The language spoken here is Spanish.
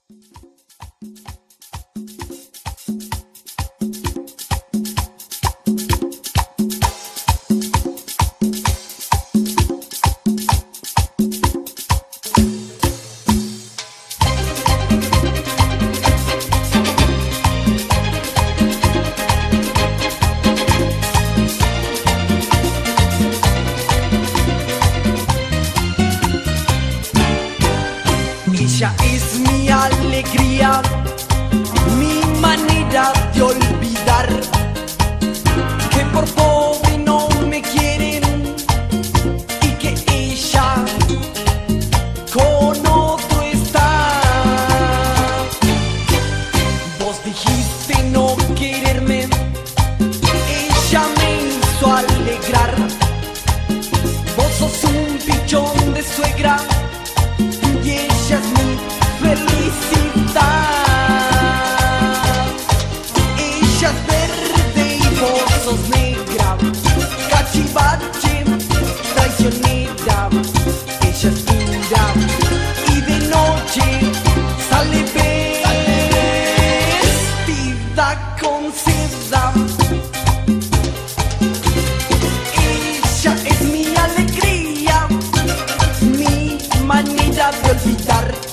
Ella es mi alegría, mi manera de olvidar que por pobre no me quieren y que ella con otro está. Vos dijiste no quererme, ella me hizo alegrar. Vos sos un pichón de suegra y ella es mi felicidad. Ella es verde y vos sos negra, cachivache, traicionera. Ella es linda y de noche sale vestida con seda. Ella es mi alegría, mi manera de olvidar